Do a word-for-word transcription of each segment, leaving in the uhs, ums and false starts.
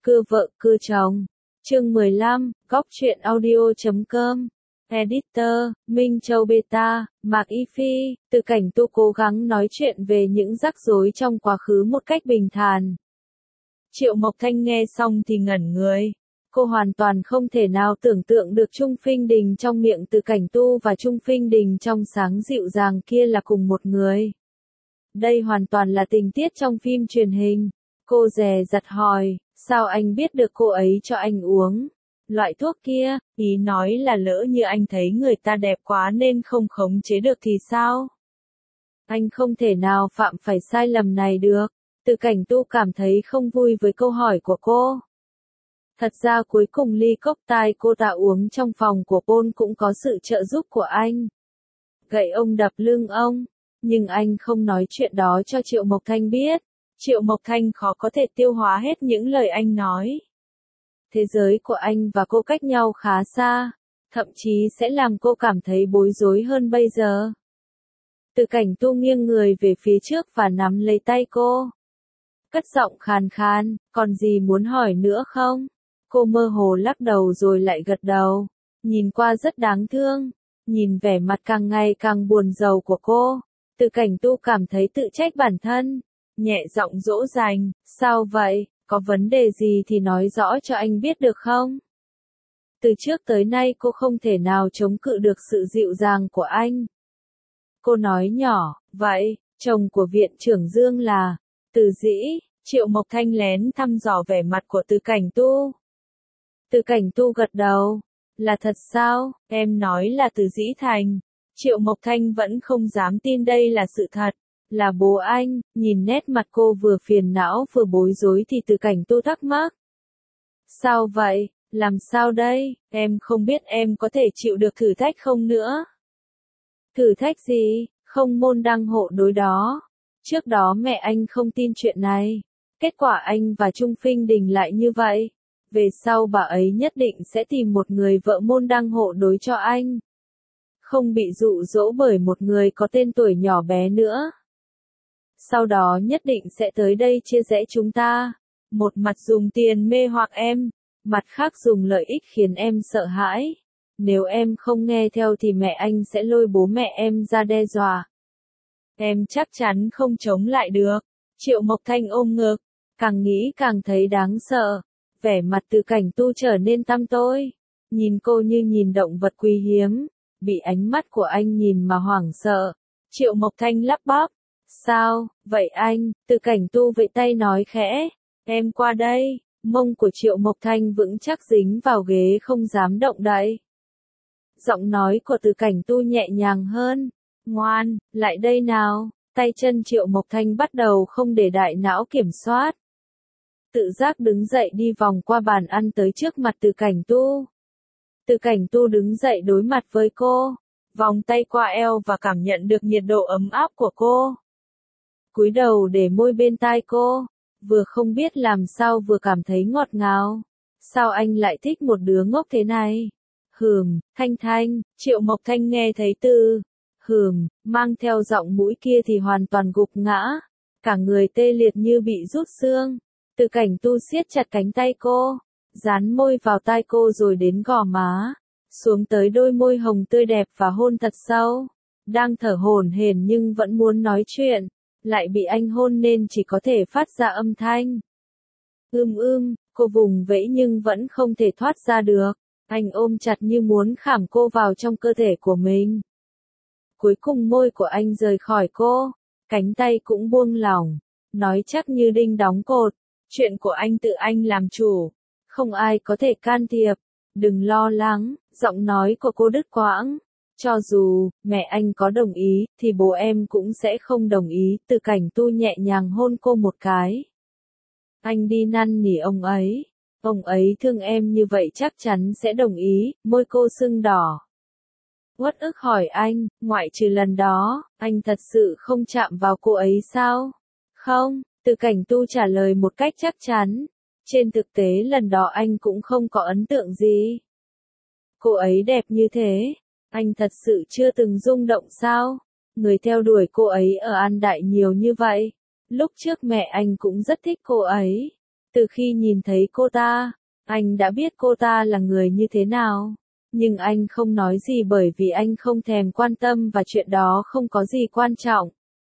Cưa vợ cưa chồng. Chương mười lăm, góc truyện audio chấm com. Editor, Minh Châu Beta, Mạc Y Phi, Từ Cảnh Tu cố gắng nói chuyện về những rắc rối trong quá khứ một cách bình thản. Triệu Mộc Thanh nghe xong thì ngẩn người. Cô hoàn toàn không thể nào tưởng tượng được Trung Phinh Đình trong miệng Từ Cảnh Tu và Trung Phinh Đình trong sáng dịu dàng kia là cùng một người. Đây hoàn toàn là tình tiết trong phim truyền hình. Cô dè dặt hỏi, sao anh biết được cô ấy cho anh uống loại thuốc kia, ý nói là lỡ như anh thấy người ta đẹp quá nên không khống chế được thì sao? Anh không thể nào phạm phải sai lầm này được. Từ Cảnh Tu cảm thấy không vui với câu hỏi của cô. Thật ra cuối cùng ly cốc tai cô ta uống trong phòng của Paul cũng có sự trợ giúp của anh. Gậy ông đập lưng ông, nhưng anh không nói chuyện đó cho Triệu Mộc Thanh biết. Triệu Mộc Thanh khó có thể tiêu hóa hết những lời anh nói. Thế giới của anh và cô cách nhau khá xa, thậm chí sẽ làm cô cảm thấy bối rối hơn bây giờ. Từ Cảnh Tu nghiêng người về phía trước và nắm lấy tay cô. Cất giọng khàn khàn, còn gì muốn hỏi nữa không? Cô mơ hồ lắc đầu rồi lại gật đầu. Nhìn qua rất đáng thương. Nhìn vẻ mặt càng ngày càng buồn rầu của cô. Từ Cảnh Tu cảm thấy tự trách bản thân. Nhẹ giọng dỗ dành, sao vậy, có vấn đề gì thì nói rõ cho anh biết được không? Từ trước tới nay cô không thể nào chống cự được sự dịu dàng của anh. Cô nói nhỏ, vậy, chồng của viện trưởng Dương là, Từ Dĩ. Triệu Mộc Thanh lén thăm dò vẻ mặt của Từ Cảnh Tu. Từ Cảnh Tu gật đầu, là thật sao, em nói là Từ Dĩ Thành. Triệu Mộc Thanh vẫn không dám tin đây là sự thật. Là bố anh, nhìn nét mặt cô vừa phiền não vừa bối rối thì Từ Cảnh Tu thắc mắc. Sao vậy, làm sao đây, em không biết em có thể chịu được thử thách không nữa. Thử thách gì, không môn đăng hộ đối đó. Trước đó mẹ anh không tin chuyện này. Kết quả anh và Trung Phinh Đình lại như vậy. Về sau bà ấy nhất định sẽ tìm một người vợ môn đăng hộ đối cho anh. Không bị dụ dỗ bởi một người có tên tuổi nhỏ bé nữa. Sau đó nhất định sẽ tới đây chia rẽ chúng ta. Một mặt dùng tiền mê hoặc em, mặt khác dùng lợi ích khiến em sợ hãi. Nếu em không nghe theo thì mẹ anh sẽ lôi bố mẹ em ra đe dọa. Em chắc chắn không chống lại được. Triệu Mộc Thanh ôm ngực, càng nghĩ càng thấy đáng sợ. Vẻ mặt Từ Cảnh Tu trở nên tăm tối. Nhìn cô như nhìn động vật quý hiếm. Bị ánh mắt của anh nhìn mà hoảng sợ. Triệu Mộc Thanh lắp bắp. Sao, vậy anh? Từ Cảnh Tu vẫy tay nói khẽ. Em qua đây. Mông của Triệu Mộc Thanh vững chắc dính vào ghế không dám động đậy. Giọng nói của Từ Cảnh Tu nhẹ nhàng hơn. Ngoan, lại đây nào. Tay chân Triệu Mộc Thanh bắt đầu không để đại não kiểm soát. Tự giác đứng dậy đi vòng qua bàn ăn tới trước mặt Từ Cảnh Tu. Từ Cảnh Tu đứng dậy đối mặt với cô. Vòng tay qua eo và cảm nhận được nhiệt độ ấm áp của cô. Cúi đầu để môi bên tai cô. Vừa không biết làm sao vừa cảm thấy ngọt ngào. Sao anh lại thích một đứa ngốc thế này? Hừm, Thanh Thanh, Triệu Mộc Thanh nghe thấy từ hừm, mang theo giọng mũi kia thì hoàn toàn gục ngã. Cả người tê liệt như bị rút xương. Từ Cảnh Tu siết chặt cánh tay cô. Dán môi vào tai cô rồi đến gò má. Xuống tới đôi môi hồng tươi đẹp và hôn thật sâu. Đang thở hổn hển nhưng vẫn muốn nói chuyện. Lại bị anh hôn nên chỉ có thể phát ra âm thanh. Ưm ưm, cô vùng vẫy nhưng vẫn không thể thoát ra được. Anh ôm chặt như muốn khảm cô vào trong cơ thể của mình. Cuối cùng môi của anh rời khỏi cô. Cánh tay cũng buông lỏng. Nói chắc như đinh đóng cột. Chuyện của anh tự anh làm chủ. Không ai có thể can thiệp. Đừng lo lắng, giọng nói của cô đứt quãng. Cho dù, mẹ anh có đồng ý, thì bố em cũng sẽ không đồng ý. Từ Cảnh Tu nhẹ nhàng hôn cô một cái. Anh đi năn nỉ ông ấy. Ông ấy thương em như vậy chắc chắn sẽ đồng ý, môi cô sưng đỏ. Uất ức hỏi anh, ngoại trừ lần đó, anh thật sự không chạm vào cô ấy sao? Không, Từ Cảnh Tu trả lời một cách chắc chắn. Trên thực tế lần đó anh cũng không có ấn tượng gì. Cô ấy đẹp như thế. Anh thật sự chưa từng rung động sao? Người theo đuổi cô ấy ở An Đại nhiều như vậy. Lúc trước mẹ anh cũng rất thích cô ấy. Từ khi nhìn thấy cô ta, anh đã biết cô ta là người như thế nào. Nhưng anh không nói gì bởi vì anh không thèm quan tâm và chuyện đó không có gì quan trọng.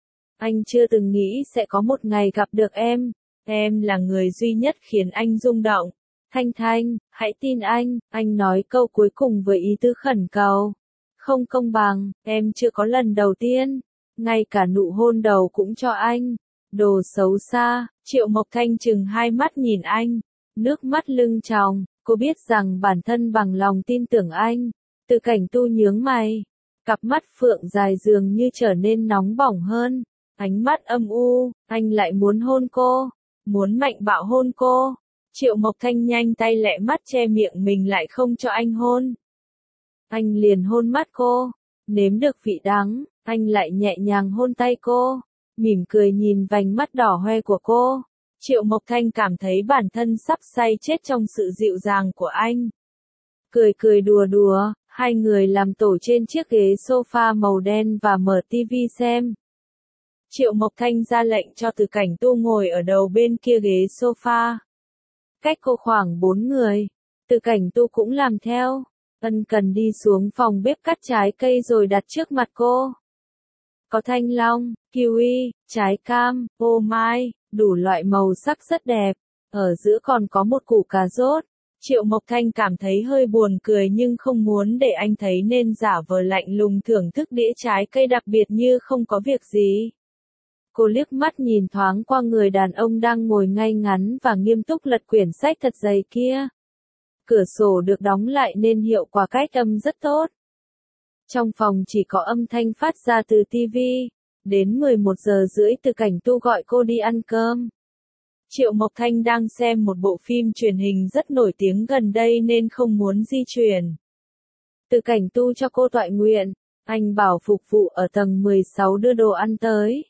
Anh chưa từng nghĩ sẽ có một ngày gặp được em. Em là người duy nhất khiến anh rung động. Thanh Thanh, hãy tin anh, anh nói câu cuối cùng với ý tứ khẩn cầu. Không công bằng, em chưa có lần đầu tiên. Ngay cả nụ hôn đầu cũng cho anh. Đồ xấu xa, Triệu Mộc Thanh chừng hai mắt nhìn anh. Nước mắt lưng tròng, cô biết rằng bản thân bằng lòng tin tưởng anh. Từ Cảnh Tu nhướng mày. Cặp mắt phượng dài dường như trở nên nóng bỏng hơn. Ánh mắt âm u, anh lại muốn hôn cô. Muốn mạnh bạo hôn cô. Triệu Mộc Thanh nhanh tay lẹ mắt che miệng mình lại không cho anh hôn. Anh liền hôn mắt cô. Nếm được vị đắng, anh lại nhẹ nhàng hôn tay cô. Mỉm cười nhìn vành mắt đỏ hoe của cô. Triệu Mộc Thanh cảm thấy bản thân sắp say chết trong sự dịu dàng của anh. Cười cười đùa đùa, hai người làm tổ trên chiếc ghế sofa màu đen và mở tivi xem. Triệu Mộc Thanh ra lệnh cho Từ Cảnh Tu ngồi ở đầu bên kia ghế sofa. Cách cô khoảng bốn người. Từ Cảnh Tu cũng làm theo. Ân cần đi xuống phòng bếp cắt trái cây rồi đặt trước mặt cô. Có thanh long, kiwi, trái cam, ô mai, đủ loại màu sắc rất đẹp. Ở giữa còn có một củ cà rốt. Triệu Mộc Thanh cảm thấy hơi buồn cười nhưng không muốn để anh thấy nên giả vờ lạnh lùng thưởng thức đĩa trái cây đặc biệt như không có việc gì. Cô liếc mắt nhìn thoáng qua người đàn ông đang ngồi ngay ngắn và nghiêm túc lật quyển sách thật dày kia. Cửa sổ được đóng lại nên hiệu quả cách âm rất tốt. Trong phòng chỉ có âm thanh phát ra từ tivi. Đến mười một giờ rưỡi Từ Cảnh Tu gọi cô đi ăn cơm. Triệu Mộc Thanh đang xem một bộ phim truyền hình rất nổi tiếng gần đây nên không muốn di chuyển. Từ Cảnh Tu cho cô toại nguyện. Anh bảo phục vụ ở tầng mười sáu đưa đồ ăn tới.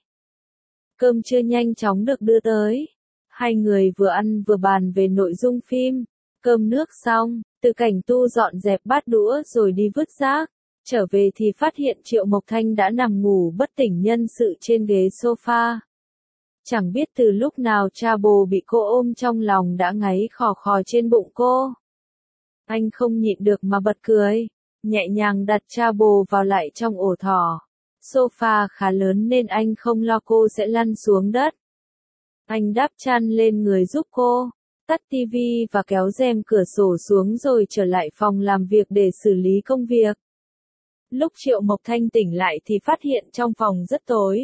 Cơm trưa nhanh chóng được đưa tới. Hai người vừa ăn vừa bàn về nội dung phim. Cơm nước xong, Từ Cảnh Tu dọn dẹp bát đũa rồi đi vứt rác. Trở về thì phát hiện Triệu Mộc Thanh đã nằm ngủ bất tỉnh nhân sự trên ghế sofa. Chẳng biết từ lúc nào cha bồ bị cô ôm trong lòng đã ngáy khò khò trên bụng cô. Anh không nhịn được mà bật cười. Nhẹ nhàng đặt cha bồ vào lại trong ổ thỏ. Sofa khá lớn nên anh không lo cô sẽ lăn xuống đất. Anh đắp chăn lên người giúp cô. Tắt tivi và kéo rèm cửa sổ xuống rồi trở lại phòng làm việc để xử lý công việc. Lúc Triệu Mộc Thanh tỉnh lại thì phát hiện trong phòng rất tối.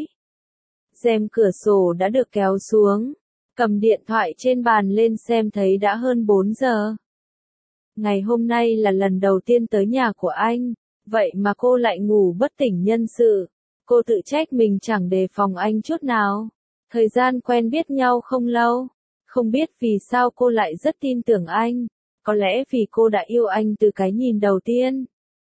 Rèm cửa sổ đã được kéo xuống. Cầm điện thoại trên bàn lên xem thấy đã hơn bốn giờ. Ngày hôm nay là lần đầu tiên tới nhà của anh. Vậy mà cô lại ngủ bất tỉnh nhân sự. Cô tự trách mình chẳng đề phòng anh chút nào. Thời gian quen biết nhau không lâu. Không biết vì sao cô lại rất tin tưởng anh. Có lẽ vì cô đã yêu anh từ cái nhìn đầu tiên.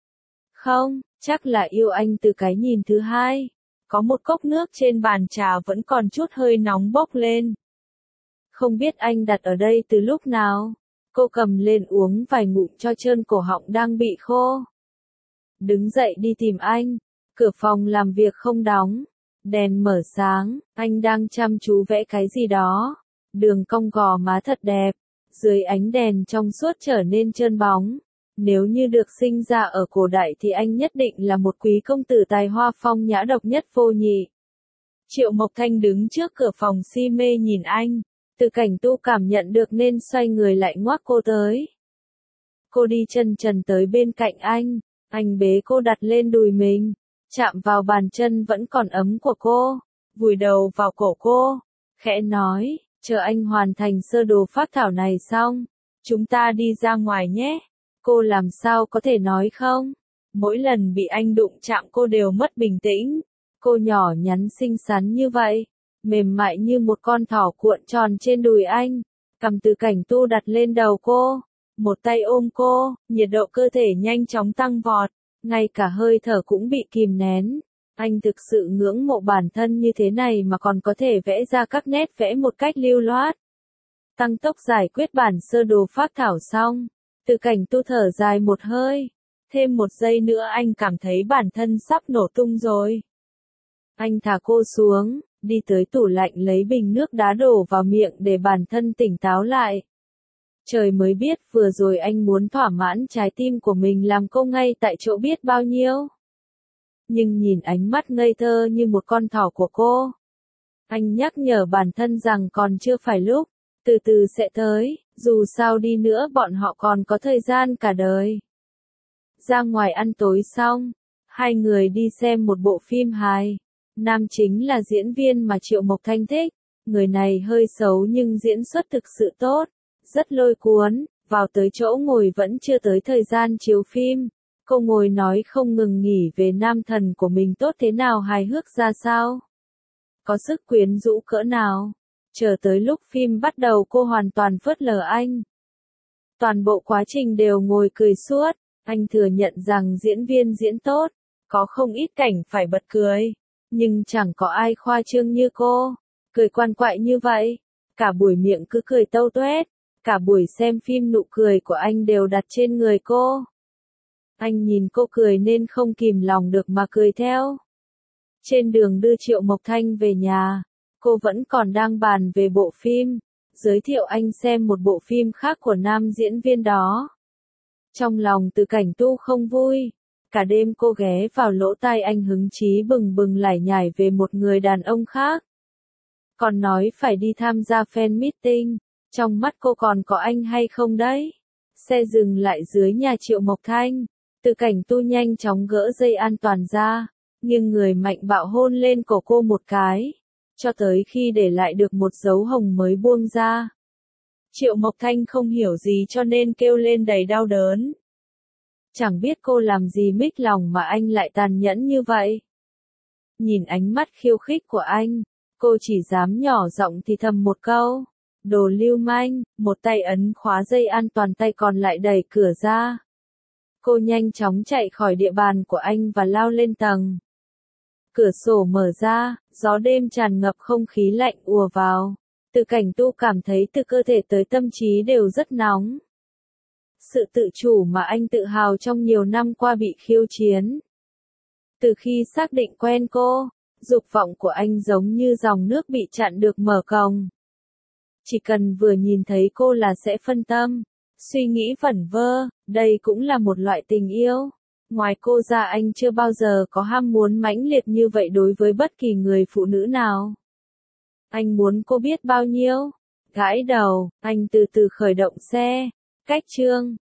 Không, chắc là yêu anh từ cái nhìn thứ hai. Có một cốc nước trên bàn trà vẫn còn chút hơi nóng bốc lên. Không biết anh đặt ở đây từ lúc nào. Cô cầm lên uống vài ngụm cho trơn cổ họng đang bị khô. Đứng dậy đi tìm anh. Cửa phòng làm việc không đóng. Đèn mở sáng, anh đang chăm chú vẽ cái gì đó. Đường cong gò má thật đẹp. Dưới ánh đèn trong suốt trở nên trơn bóng. Nếu như được sinh ra ở cổ đại thì anh nhất định là một quý công tử tài hoa phong nhã độc nhất vô nhị. Triệu Mộc Thanh đứng trước cửa phòng si mê nhìn anh. Từ Cảnh Tu cảm nhận được nên xoay người lại ngoắc cô tới. Cô đi chân trần tới bên cạnh anh. Anh bế cô đặt lên đùi mình. Chạm vào bàn chân vẫn còn ấm của cô. Vùi đầu vào cổ cô. Khẽ nói, chờ anh hoàn thành sơ đồ phác thảo này xong. Chúng ta đi ra ngoài nhé. Cô làm sao có thể nói không? Mỗi lần bị anh đụng chạm cô đều mất bình tĩnh. Cô nhỏ nhắn xinh xắn như vậy. Mềm mại như một con thỏ cuộn tròn trên đùi anh. Cầm Từ Cảnh Tu đặt lên đầu cô. Một tay ôm cô, nhiệt độ cơ thể nhanh chóng tăng vọt. Ngay cả hơi thở cũng bị kìm nén. Anh thực sự ngưỡng mộ bản thân như thế này mà còn có thể vẽ ra các nét vẽ một cách lưu loát. Tăng tốc giải quyết bản sơ đồ phác thảo xong. Từ Cảnh Tu thở dài một hơi. Thêm một giây nữa anh cảm thấy bản thân sắp nổ tung rồi. Anh thả cô xuống, đi tới tủ lạnh lấy bình nước đá đổ vào miệng để bản thân tỉnh táo lại. Trời mới biết vừa rồi anh muốn thỏa mãn trái tim của mình làm cô ngay tại chỗ biết bao nhiêu. Nhưng nhìn ánh mắt ngây thơ như một con thỏ của cô, anh nhắc nhở bản thân rằng còn chưa phải lúc, từ từ sẽ tới, dù sao đi nữa bọn họ còn có thời gian cả đời. Ra ngoài ăn tối xong, hai người đi xem một bộ phim hài. Nam chính là diễn viên mà Triệu Mộc Thanh thích, người này hơi xấu nhưng diễn xuất thực sự tốt, rất lôi cuốn, vào tới chỗ ngồi vẫn chưa tới thời gian chiếu phim. Cô ngồi nói không ngừng nghỉ về nam thần của mình tốt thế nào, hài hước ra sao, có sức quyến rũ cỡ nào. Chờ tới lúc phim bắt đầu cô hoàn toàn phớt lờ anh. Toàn bộ quá trình đều ngồi cười suốt, anh thừa nhận rằng diễn viên diễn tốt, có không ít cảnh phải bật cười, nhưng chẳng có ai khoa trương như cô, cười quằn quại như vậy, cả buổi miệng cứ cười tâu tuét, cả buổi xem phim nụ cười của anh đều đặt trên người cô. Anh nhìn cô cười nên không kìm lòng được mà cười theo. Trên đường đưa Triệu Mộc Thanh về nhà, cô vẫn còn đang bàn về bộ phim, giới thiệu anh xem một bộ phim khác của nam diễn viên đó. Trong lòng Từ Cảnh Tu không vui, cả đêm cô ghé vào lỗ tai anh hứng chí bừng bừng lải nhải về một người đàn ông khác. Còn nói phải đi tham gia fan meeting, trong mắt cô còn có anh hay không đấy? Xe dừng lại dưới nhà Triệu Mộc Thanh, Từ Cảnh Tu nhanh chóng gỡ dây an toàn ra, nhưng người mạnh bạo hôn lên cổ cô một cái, cho tới khi để lại được một dấu hồng mới buông ra. Triệu Mộc Thanh không hiểu gì cho nên kêu lên đầy đau đớn. Chẳng biết cô làm gì mích lòng mà anh lại tàn nhẫn như vậy. Nhìn ánh mắt khiêu khích của anh, cô chỉ dám nhỏ giọng thì thầm một câu, đồ lưu manh, một tay ấn khóa dây an toàn, tay còn lại đẩy cửa ra. Cô nhanh chóng chạy khỏi địa bàn của anh và lao lên tầng. Cửa sổ mở ra, gió đêm tràn ngập không khí lạnh ùa vào. Từ Cảnh Tu cảm thấy từ cơ thể tới tâm trí đều rất nóng. Sự tự chủ mà anh tự hào trong nhiều năm qua bị khiêu chiến. Từ khi xác định quen cô, dục vọng của anh giống như dòng nước bị chặn được mở cống. Chỉ cần vừa nhìn thấy cô là sẽ phân tâm, suy nghĩ vẩn vơ, đây cũng là một loại tình yêu. Ngoài cô ra anh chưa bao giờ có ham muốn mãnh liệt như vậy đối với bất kỳ người phụ nữ nào. Anh muốn cô biết bao nhiêu. Gãi đầu, anh từ từ khởi động xe. Cách chương